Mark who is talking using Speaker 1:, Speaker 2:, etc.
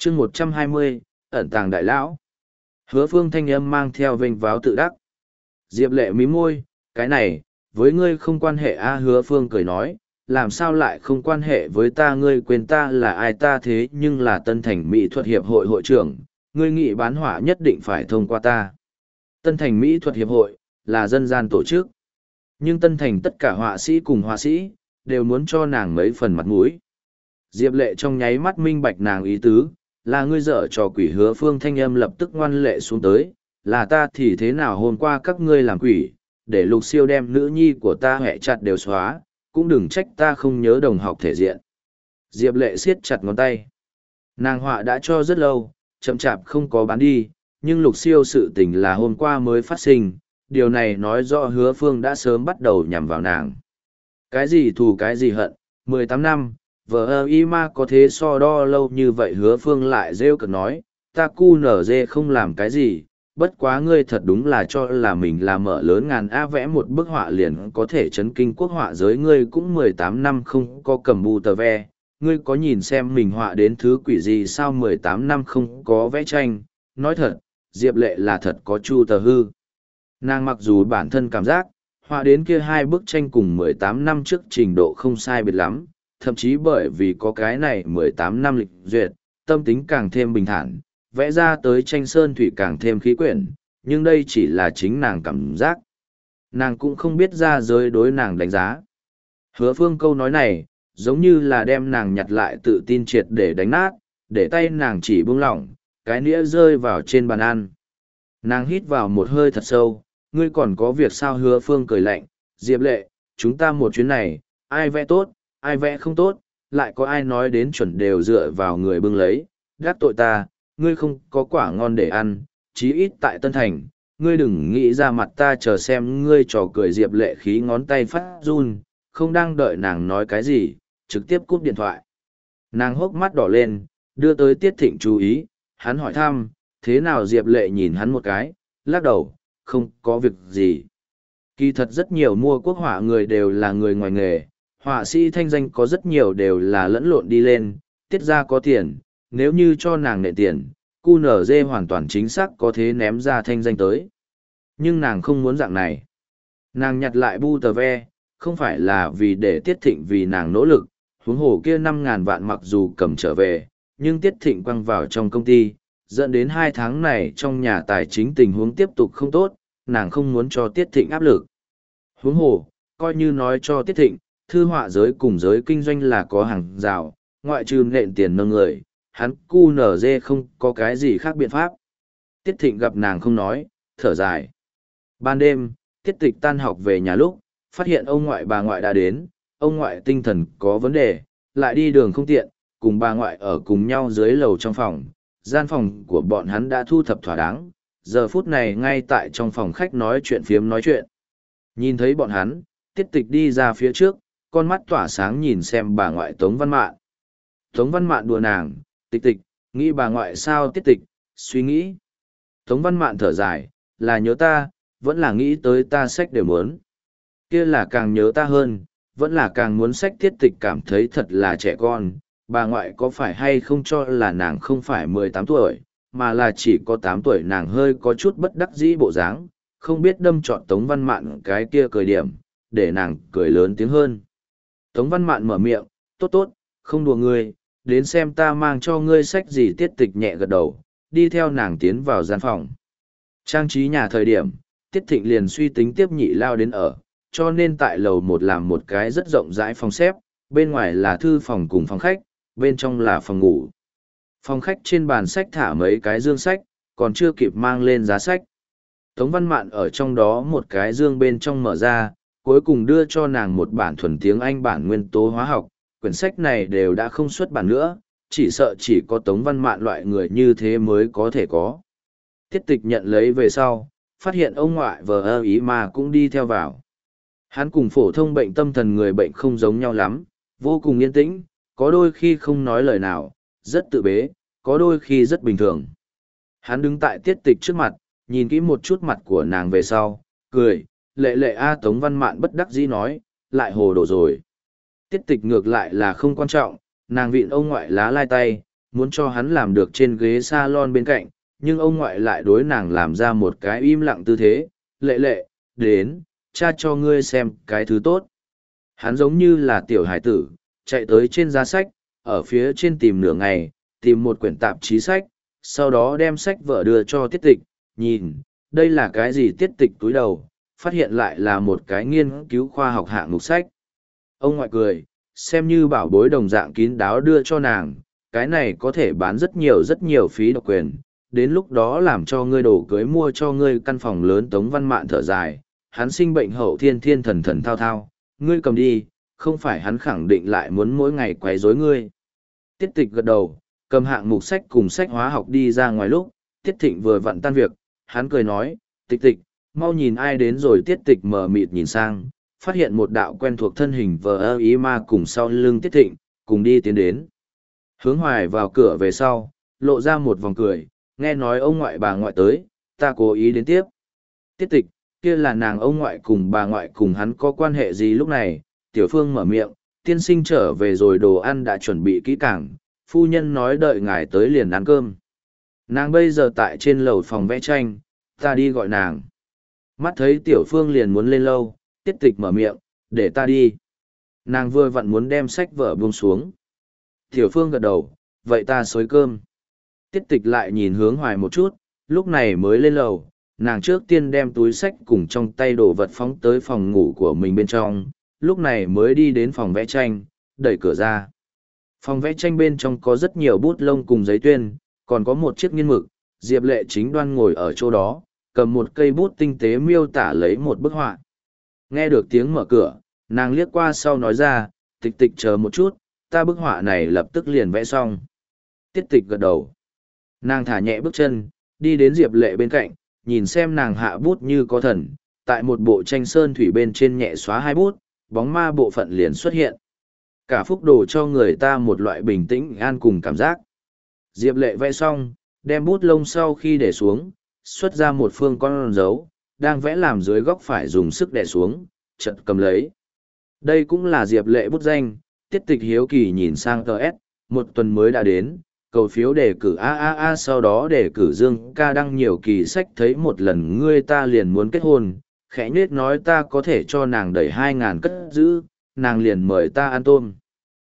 Speaker 1: chương 120, ẩn tàng đại lão. Hứa Phương thanh âm mang theo vênh váo tự đắc. Diệp Lệ mím môi, cái này, với ngươi không quan hệ a. Hứa Phương cười nói, làm sao lại không quan hệ với ta, ngươi quên ta là ai, ta thế nhưng là Tân Thành Mỹ thuật hiệp hội hội trưởng, ngươi nghĩ bán họa nhất định phải thông qua ta. Tân Thành Mỹ thuật hiệp hội là dân gian tổ chức, nhưng Tân Thành tất cả họa sĩ cùng họa sĩ đều muốn cho nàng mấy phần mặt mũi. Diệp Lệ trong nháy mắt minh bạch nàng ý tứ, là ngươi dở trò quỷ. Hứa Phương thanh âm lập tức ngoan lệ xuống tới, là ta thì thế nào, hôm qua các ngươi làm quỷ, để Lục Siêu đem nữ nhi của ta hẹ chặt đều xóa, cũng đừng trách ta không nhớ đồng học thể diện. Diệp Lệ siết chặt ngón tay. Nàng họa đã cho rất lâu, chậm chạp không có bán đi, nhưng Lục Siêu sự tình là hôm qua mới phát sinh, điều này nói rõ Hứa Phương đã sớm bắt đầu nhằm vào nàng. Cái gì thù cái gì hận, 18 năm, vợ y ma có thế so đo lâu như vậy. Hứa Phương lại rêu cực nói, ta cu nở dê không làm cái gì, bất quá ngươi thật đúng là cho là mình là mở lớn ngàn a, vẽ một bức họa liền có thể chấn kinh quốc họa giới, ngươi cũng 18 năm không có cầm bù tờ ve, ngươi có nhìn xem mình họa đến thứ quỷ gì sao, 18 năm không có vẽ tranh. Nói thật, Diệp Lệ là thật có chu tờ hư. Nàng mặc dù bản thân cảm giác, họa đến kia hai bức tranh cùng 18 năm trước trình độ không sai biệt lắm, thậm chí bởi vì có cái này 18 năm lịch duyệt, tâm tính càng thêm bình thản, vẽ ra tới tranh sơn thủy càng thêm khí quyển, nhưng đây chỉ là chính nàng cảm giác. Nàng cũng không biết ra giới đối nàng đánh giá. Hứa Phương câu nói này, giống như là đem nàng nhặt lại tự tin triệt để đánh nát, để tay nàng chỉ buông lỏng, cái nĩa rơi vào trên bàn ăn. Nàng hít vào một hơi thật sâu, ngươi còn có việc sao? Hứa Phương cười lạnh, Diệp Lệ, chúng ta một chuyến này, ai vẽ tốt, ai vẽ không tốt, lại có ai nói đến chuẩn đều dựa vào người bưng lấy, gác tội ta, ngươi không có quả ngon để ăn, chí ít tại Tân Thành, ngươi đừng nghĩ ra mặt ta chờ xem ngươi trò cười. Diệp Lệ khí ngón tay phát run, không đang đợi nàng nói cái gì, trực tiếp cúp điện thoại. Nàng hốc mắt đỏ lên, đưa tới Tiết Thịnh chú ý, hắn hỏi thăm, thế nào? Diệp Lệ nhìn hắn một cái, lắc đầu, không có việc gì. Kỳ thật rất nhiều mua quốc họa người đều là người ngoài nghề, họa sĩ thanh danh có rất nhiều đều là lẫn lộn đi lên, tiết ra có tiền, nếu như cho nàng nệ tiền, QNZ hoàn toàn chính xác có thế ném ra thanh danh tới. Nhưng nàng không muốn dạng này. Nàng nhặt lại bu tờ ve, không phải là vì để Tiết Thịnh vì nàng nỗ lực, huống hồ kia 5.000 vạn mặc dù cầm trở về, nhưng Tiết Thịnh quăng vào trong công ty, dẫn đến 2 tháng này trong nhà tài chính tình huống tiếp tục không tốt, nàng không muốn cho Tiết Thịnh áp lực. Huống hồ, coi như nói cho Tiết Thịnh, thư họa giới cùng giới kinh doanh là có hàng rào, ngoại trừ nện tiền nâng người, hắn QNZ không có cái gì khác biện pháp. Tiết Thịnh gặp nàng không nói, thở dài. Ban đêm, Tiết Tịch tan học về nhà lúc, phát hiện ông ngoại bà ngoại đã đến, ông ngoại tinh thần có vấn đề, lại đi đường không tiện, cùng bà ngoại ở cùng nhau dưới lầu trong phòng. Gian phòng của bọn hắn đã thu thập thỏa đáng, giờ phút này ngay tại trong phòng khách nói chuyện phiếm nói chuyện. Nhìn thấy bọn hắn, Tiết Tịch đi ra phía trước, con mắt tỏa sáng nhìn xem bà ngoại Tống Văn Mạn. Tống Văn Mạn đùa nàng, Tịch Tịch, nghĩ bà ngoại sao? Tiết Tịch, suy nghĩ. Tống Văn Mạn thở dài, là nhớ ta, vẫn là nghĩ tới ta sách đều muốn. Kia là càng nhớ ta hơn, vẫn là càng muốn sách. Tiết Tịch cảm thấy thật là trẻ con, bà ngoại có phải hay không cho là nàng không phải 18 tuổi, mà là chỉ có 8 tuổi. Nàng hơi có chút bất đắc dĩ bộ dáng, không biết đâm trọn Tống Văn Mạn cái kia cười điểm, để nàng cười lớn tiếng hơn. Tống Văn Mạn mở miệng, tốt tốt, không đùa ngươi, đến xem ta mang cho ngươi sách gì. Tiết Tịch nhẹ gật đầu, đi theo nàng tiến vào gian phòng. Trang trí nhà thời điểm, Tiết Thịnh liền suy tính tiếp nhị lao đến ở, cho nên tại lầu 1 làm một cái rất rộng rãi phòng xếp, bên ngoài là thư phòng cùng phòng khách, bên trong là phòng ngủ. Phòng khách trên bàn sách thả mấy cái dương sách, còn chưa kịp mang lên giá sách. Tống Văn Mạn ở trong đó một cái dương bên trong mở ra, cuối cùng đưa cho nàng một bản thuần tiếng Anh bản nguyên tố hóa học. Quyển sách này đều đã không xuất bản nữa, chỉ sợ chỉ có Tống Văn Mạn loại người như thế mới có thể có. Tiết Tịch nhận lấy về sau, phát hiện ông ngoại vờ ý mà cũng đi theo vào. Hắn cùng phổ thông bệnh tâm thần người bệnh không giống nhau lắm, vô cùng yên tĩnh, có đôi khi không nói lời nào, rất tự bế, có đôi khi rất bình thường. Hắn đứng tại Tiết Tịch trước mặt, nhìn kỹ một chút mặt của nàng về sau, cười, lệ lệ a. Tống Văn Mạn bất đắc dĩ nói, lại hồ đồ rồi. Tiết Tịch ngược lại là không quan trọng, nàng vịn ông ngoại lá lai tay, muốn cho hắn làm được trên ghế salon bên cạnh, nhưng ông ngoại lại đối nàng làm ra một cái im lặng tư thế, lệ lệ, đến, cha cho ngươi xem cái thứ tốt. Hắn giống như là tiểu hải tử, chạy tới trên giá sách, ở phía trên tìm nửa ngày, tìm một quyển tạp chí sách, sau đó đem sách vở đưa cho tiết tịch, nhìn, đây là cái gì tiết tịch túi đầu, phát hiện lại là một cái nghiên cứu khoa học hạng mục sách. Ông ngoại cười, xem như bảo bối đồng dạng kín đáo đưa cho nàng, cái này có thể bán rất nhiều phí độc quyền, đến lúc đó làm cho ngươi đồ cưới mua cho ngươi căn phòng lớn. Tống Văn Mạn thở dài, hắn sinh bệnh hậu thiên thiên thần thần thao thao, ngươi cầm đi, không phải hắn khẳng định lại muốn mỗi ngày quấy rối ngươi. Tiết Tịch gật đầu, cầm hạng mục sách cùng sách hóa học đi ra ngoài lúc, Tiết Thịnh vừa vặn tan việc, hắn cười nói, Tịch Tịch, mau nhìn ai đến rồi. Tiết Tịch mờ mịt nhìn sang, phát hiện một đạo quen thuộc thân hình vờ ơ ý ma cùng sau lưng Tiết Thịnh, cùng đi tiến đến. Hướng Hoài vào cửa về sau, lộ ra một vòng cười, nghe nói ông ngoại bà ngoại tới, ta cố ý đến tiếp. Tiết Tịch, kia là nàng ông ngoại cùng bà ngoại cùng hắn có quan hệ gì lúc này? Tiểu Phương mở miệng, tiên sinh trở về rồi, đồ ăn đã chuẩn bị kỹ càng, phu nhân nói đợi ngài tới liền ăn cơm. Nàng bây giờ tại trên lầu phòng vẽ tranh, ta đi gọi nàng. Mắt thấy Tiểu Phương liền muốn lên lâu, Tiết Tịch mở miệng, để ta đi. Nàng vừa vặn muốn đem sách vở buông xuống. Tiểu Phương gật đầu, vậy ta xới cơm. Tiết Tịch lại nhìn Hướng Hoài một chút, lúc này mới lên lầu, nàng trước tiên đem túi sách cùng trong tay đồ vật phóng tới phòng ngủ của mình bên trong, lúc này mới đi đến phòng vẽ tranh, đẩy cửa ra. Phòng vẽ tranh bên trong có rất nhiều bút lông cùng giấy tuyên, còn có một chiếc nghiên mực, Diệp Lệ chính đoan ngồi ở chỗ đó, cầm một cây bút tinh tế miêu tả lấy một bức họa. Nghe được tiếng mở cửa, nàng liếc qua sau nói ra, Tịch Tịch chờ một chút, ta bức họa này lập tức liền vẽ xong. Tiết Tịch gật đầu. Nàng thả nhẹ bước chân, đi đến Diệp Lệ bên cạnh, nhìn xem nàng hạ bút như có thần, tại một bộ tranh sơn thủy bên trên nhẹ xóa hai bút, bóng ma bộ phận liền xuất hiện. Cả phúc đồ cho người ta một loại bình tĩnh an cùng cảm giác. Diệp Lệ vẽ xong, đem bút lông sau khi để xuống, xuất ra một phương con dấu, đang vẽ làm dưới góc phải dùng sức đè xuống, chợt cầm lấy. Đây cũng là Diệp Lệ bút danh. Tiết Tịch hiếu kỳ nhìn sang TS, một tuần mới đã đến, cầu phiếu đề cử AAA, sau đó đề cử Dương ca đăng nhiều kỳ sách, thấy một lần ngươi ta liền muốn kết hôn, khẽ nhết nói ta có thể cho nàng đẩy 2.000 cất giữ, nàng liền mời ta ăn tôm.